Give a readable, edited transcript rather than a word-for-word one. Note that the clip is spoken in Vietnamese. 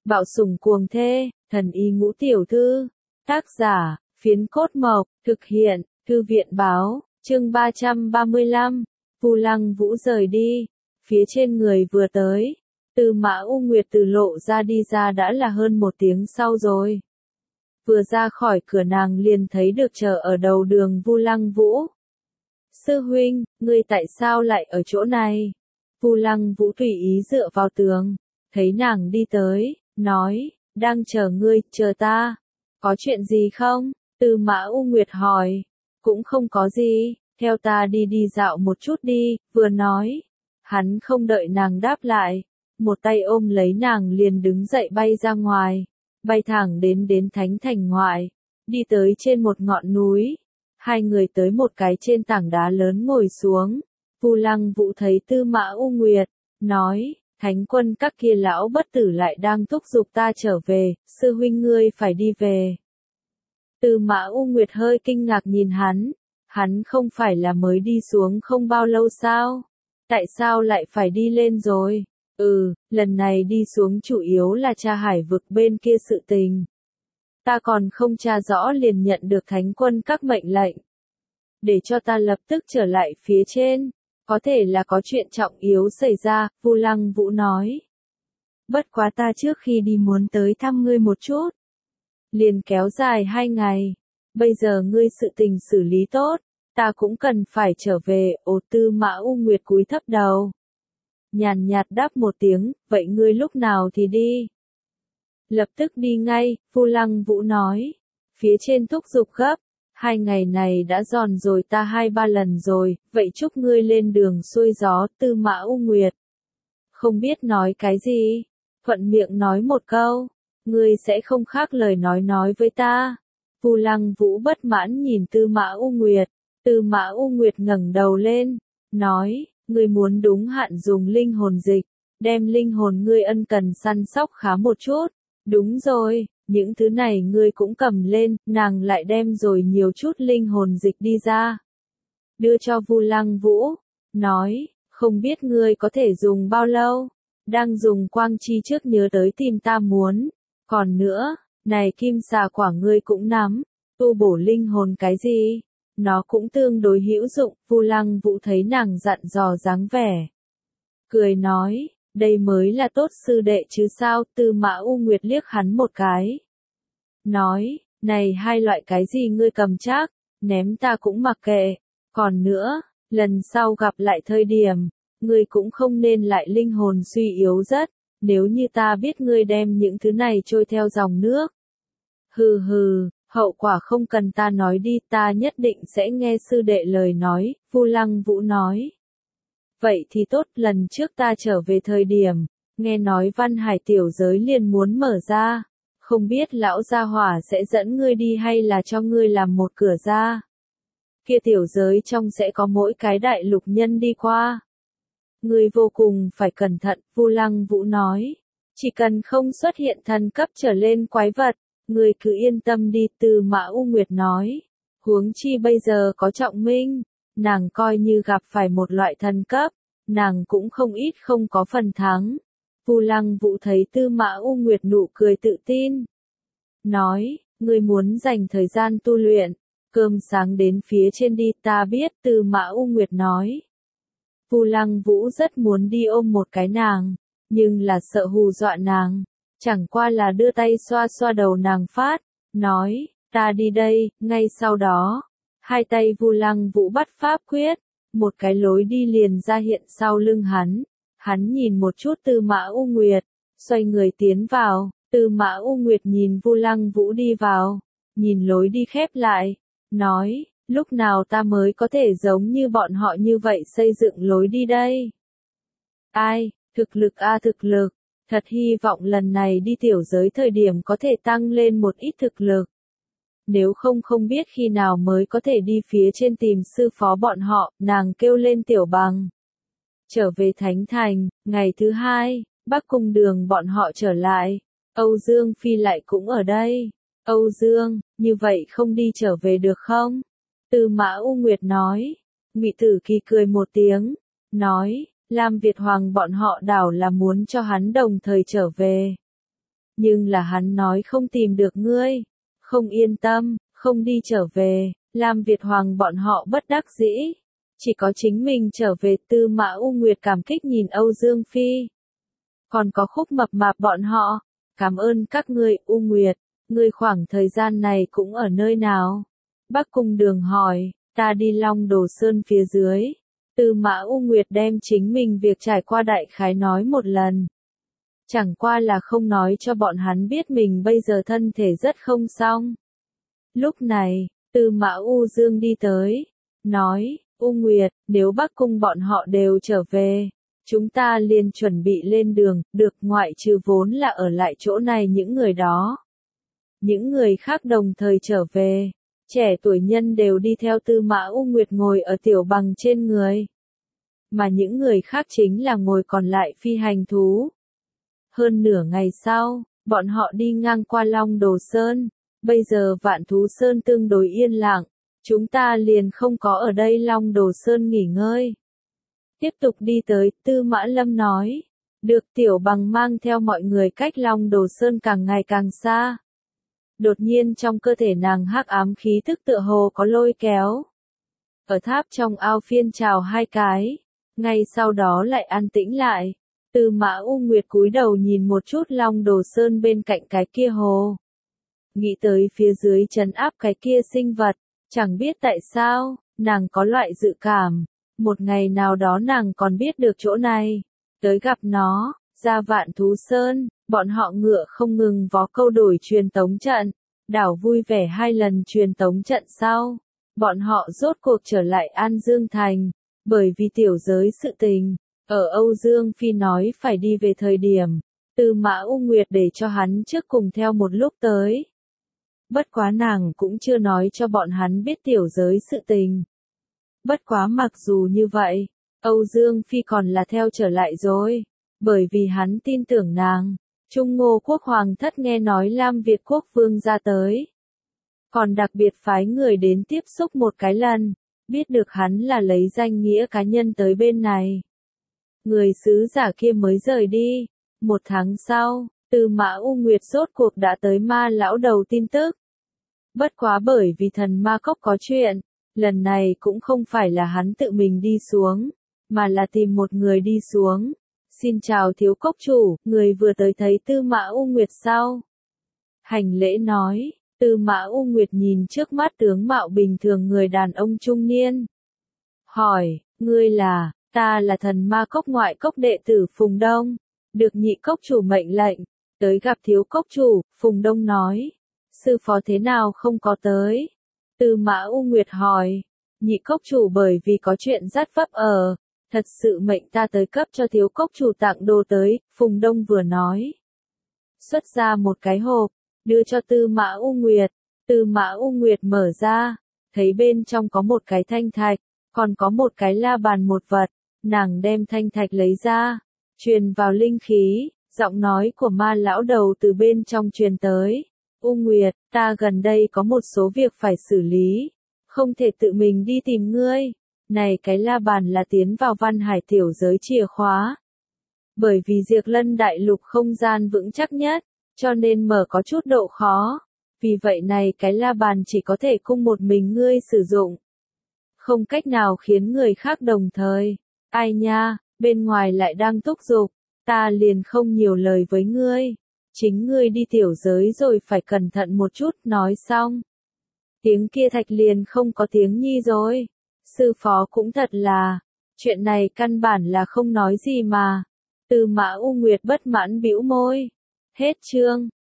Bạo sủng cuồng thê, thần y ngũ tiểu thư. Tác giả, Phiến Cốt Mộc, thực hiện, Thư viện báo, chương 335. Vu Lăng Vũ rời đi, phía trên người vừa tới. Tư Mã U Nguyệt từ lộ ra đi ra đã là hơn 1 tiếng sau rồi. Vừa ra khỏi cửa nàng liền thấy được chờ ở đầu đường Vu Lăng Vũ. Sư huynh, ngươi tại sao lại ở chỗ này? Vu Lăng Vũ tùy ý dựa vào tường, thấy nàng đi tới, nói, đang chờ ngươi, chờ ta. Có chuyện gì không? Tư Mã U Nguyệt hỏi. Cũng không có gì, theo ta đi đi dạo một chút đi, vừa nói. Hắn không đợi nàng đáp lại, một tay ôm lấy nàng liền đứng dậy bay ra ngoài, bay thẳng đến Thánh Thành ngoại, đi tới trên một ngọn núi. Hai người tới một cái trên tảng đá lớn ngồi xuống. Vu Lăng Vũ thấy Tư Mã U Nguyệt, nói, Thánh quân các kia lão bất tử lại đang thúc giục ta trở về, sư huynh ngươi phải đi về. Tư Mã U Nguyệt hơi kinh ngạc nhìn hắn không phải là mới đi xuống không bao lâu sao? Tại sao lại phải đi lên rồi? Lần này đi xuống chủ yếu là tra hải vực bên kia sự tình. Ta còn không tra rõ liền nhận được Thánh quân các mệnh lệnh. Để cho ta lập tức trở lại phía trên. Có thể là có chuyện trọng yếu xảy ra, Vu Lăng Vũ nói. Bất quá ta trước khi đi muốn tới thăm ngươi một chút. Liền kéo dài 2 ngày. Bây giờ ngươi sự tình xử lý tốt, ta cũng cần phải trở về. Tư Mã U Nguyệt cúi thấp đầu. Nhàn nhạt đáp một tiếng, vậy ngươi lúc nào thì đi? Lập tức đi ngay, Vu Lăng Vũ nói. Phía trên thúc giục gấp. 2 ngày này đã giòn rồi ta 2-3 lần rồi, vậy chúc ngươi lên đường xuôi gió. Tư Mã U Nguyệt không biết nói cái gì, thuận miệng nói một câu, ngươi sẽ không khác lời nói với ta. Vu Lăng Vũ bất mãn nhìn Tư Mã U Nguyệt. Tư Mã U Nguyệt ngẩng đầu lên, nói, ngươi muốn đúng hạn dùng linh hồn dịch, đem linh hồn ngươi ân cần săn sóc khá một chút. Đúng rồi, những thứ này ngươi cũng cầm lên. Nàng lại đem rồi nhiều chút linh hồn dịch đi ra, đưa cho Vu Lăng Vũ, nói, không biết ngươi có thể dùng bao lâu, đang dùng quang chi trước nhớ tới tìm ta muốn. Còn nữa, này kim xà quả ngươi cũng nắm, tu bổ linh hồn cái gì, nó cũng tương đối hữu dụng. Vu Lăng Vũ thấy nàng dặn dò dáng vẻ, cười nói, đây mới là tốt sư đệ chứ sao. Tư Mã U Nguyệt liếc hắn một cái, nói, này 2 loại cái gì ngươi cầm chắc, ném ta cũng mặc kệ. Còn nữa, lần sau gặp lại thời điểm, ngươi cũng không nên lại linh hồn suy yếu rất, nếu như ta biết ngươi đem những thứ này trôi theo dòng nước. Hừ, hậu quả không cần ta nói đi, ta nhất định sẽ nghe sư đệ lời nói. Vu Lăng Vũ nói. Vậy thì tốt, lần trước ta trở về thời điểm, nghe nói Văn Hải tiểu giới liền muốn mở ra, không biết lão gia hỏa sẽ dẫn ngươi đi hay là cho ngươi làm một cửa ra. Kia tiểu giới trong sẽ có mỗi cái đại lục nhân đi qua. Ngươi vô cùng phải cẩn thận, Vu Lăng Vũ nói. Chỉ cần không xuất hiện thần cấp trở lên quái vật, ngươi cứ yên tâm đi. Tư Mã U Nguyệt nói. Huống chi bây giờ có Trọng Minh, nàng coi như gặp phải một loại thần cấp, nàng cũng không ít không có phần thắng. Vu Lăng Vũ thấy Tư Mã U Nguyệt nụ cười tự tin, nói, ngươi muốn dành thời gian tu luyện, cơm sáng đến phía trên đi. Ta biết. Tư Mã U Nguyệt nói. Vu Lăng Vũ rất muốn đi ôm một cái nàng, nhưng là sợ hù dọa nàng, chẳng qua là đưa tay xoa xoa đầu nàng phát, nói, ta đi đây. Ngay sau đó, 2 tay Vu Lăng Vũ bắt pháp quyết, một cái lối đi liền ra hiện sau lưng hắn. Hắn nhìn một chút Tư Mã U Nguyệt, xoay người tiến vào. Tư Mã U Nguyệt nhìn Vu Lăng Vũ đi vào, nhìn lối đi khép lại, nói, lúc nào ta mới có thể giống như bọn họ như vậy xây dựng lối đi đây? Ai, thực lực thực lực, thật hy vọng lần này đi tiểu giới thời điểm có thể tăng lên một ít thực lực. Nếu không biết khi nào mới có thể đi phía trên tìm sư phó bọn họ. Nàng kêu lên Tiểu Bằng. Trở về Thánh Thành, ngày thứ 2, Bắc Cung Đường bọn họ trở lại. Âu Dương Phi lại cũng ở đây. Âu Dương, như vậy không đi trở về được không? Tư Mã U Nguyệt nói. Ngụy Tử Kỳ cười một tiếng, nói, Lam Việt Hoàng bọn họ đảo là muốn cho hắn đồng thời trở về. Nhưng là hắn nói không tìm được ngươi. Không yên tâm, không đi trở về, Lam Việt Hoàng bọn họ bất đắc dĩ. Chỉ có chính mình trở về. Tư Mã U Nguyệt cảm kích nhìn Âu Dương Phi. Còn có Khúc Mập Mạp bọn họ. Cảm ơn các ngươi. U Nguyệt, ngươi khoảng thời gian này cũng ở nơi nào? Bắc Cung Đường hỏi. Ta đi Long Đồ Sơn phía dưới. Tư Mã U Nguyệt đem chính mình việc trải qua đại khái nói một lần. Chẳng qua là không nói cho bọn hắn biết mình bây giờ thân thể rất không xong. Lúc này, Tư Mã U Dương đi tới, nói, U Nguyệt, nếu Bắc Cung bọn họ đều trở về, chúng ta liền chuẩn bị lên đường, được, ngoại trừ vốn là ở lại chỗ này những người đó. Những người khác đồng thời trở về, trẻ tuổi nhân đều đi theo Tư Mã U Nguyệt ngồi ở tiểu bằng trên người. Mà những người khác chính là ngồi còn lại phi hành thú. Hơn nửa ngày sau, bọn họ đi ngang qua Long Đồ Sơn. Bây giờ Vạn Thú Sơn tương đối yên lặng, chúng ta liền không có ở đây Long Đồ Sơn nghỉ ngơi. Tiếp tục đi tới, Tư Mã Lâm nói. Được, tiểu bằng mang theo mọi người cách Long Đồ Sơn càng ngày càng xa. Đột nhiên trong cơ thể nàng hắc ám khí thức tựa hồ có lôi kéo. Ở tháp trong ao phiên trào hai cái, ngay sau đó lại an tĩnh lại. Tư Mã U Nguyệt cúi đầu nhìn một chút Long Đồ Sơn bên cạnh cái kia hồ. Nghĩ tới phía dưới trấn áp cái kia sinh vật, chẳng biết tại sao, nàng có loại dự cảm. Một ngày nào đó nàng còn biết được chỗ này. Tới gặp nó, ra Vạn Thú Sơn, bọn họ ngựa không ngừng vó câu đổi truyền tống trận. Đảo vui vẻ 2 lần truyền tống trận sau. Bọn họ rốt cuộc trở lại An Dương Thành. Bởi vì tiểu giới sự tình. Ở Âu Dương Phi nói phải đi về thời điểm, Tư Mã U Nguyệt để cho hắn trước cùng theo một lúc tới. Bất quá nàng cũng chưa nói cho bọn hắn biết tiểu giới sự tình. Bất quá mặc dù như vậy, Âu Dương Phi còn là theo trở lại rồi, bởi vì hắn tin tưởng nàng. Trung Ngô Quốc Hoàng thất nghe nói Lam Việt Quốc Vương ra tới. Còn đặc biệt phái người đến tiếp xúc một cái lần, biết được hắn là lấy danh nghĩa cá nhân tới bên này. Người sứ giả kia mới rời đi. 1 tháng sau, Tư Mã U Nguyệt rốt cuộc đã tới Ma lão đầu tin tức. Bất quá bởi vì thần ma cốc có chuyện, lần này cũng không phải là hắn tự mình đi xuống, mà là tìm một người đi xuống. Xin chào thiếu cốc chủ, người vừa tới thấy Tư Mã U Nguyệt sao? Hành lễ nói, Tư Mã U Nguyệt nhìn trước mắt tướng mạo bình thường người đàn ông trung niên. Hỏi, ngươi là? Ta là thần ma cốc ngoại cốc đệ tử Phùng Đông, được nhị cốc chủ mệnh lệnh, tới gặp thiếu cốc chủ. Phùng Đông nói, sư phó thế nào không có tới? Tư Mã U Nguyệt hỏi, nhị cốc chủ bởi vì có chuyện rất vấp thật sự mệnh ta tới cấp cho thiếu cốc chủ tặng đồ tới. Phùng Đông vừa nói, xuất ra một cái hộp, đưa cho Tư Mã U Nguyệt. Tư Mã U Nguyệt mở ra, thấy bên trong có một cái thanh thạch, còn có một cái la bàn một vật. Nàng đem thanh thạch lấy ra, truyền vào linh khí, giọng nói của Ma lão đầu từ bên trong truyền tới. U Nguyệt, ta gần đây có một số việc phải xử lý, không thể tự mình đi tìm ngươi. Này cái la bàn là tiến vào Văn Hải tiểu giới chìa khóa. Bởi vì Diệp Lân đại lục không gian vững chắc nhất, cho nên mở có chút độ khó. Vì vậy này cái la bàn chỉ có thể cung một mình ngươi sử dụng. Không cách nào khiến người khác đồng thời. Ai nha, bên ngoài lại đang thúc giục, ta liền không nhiều lời với ngươi. Chính ngươi đi tiểu giới rồi phải cẩn thận một chút. Nói xong, tiếng kia thạch liền không có tiếng nhi rồi. Sư phó cũng thật là, chuyện này căn bản là không nói gì mà. Tư Mã U Nguyệt bất mãn bĩu môi. Hết chương.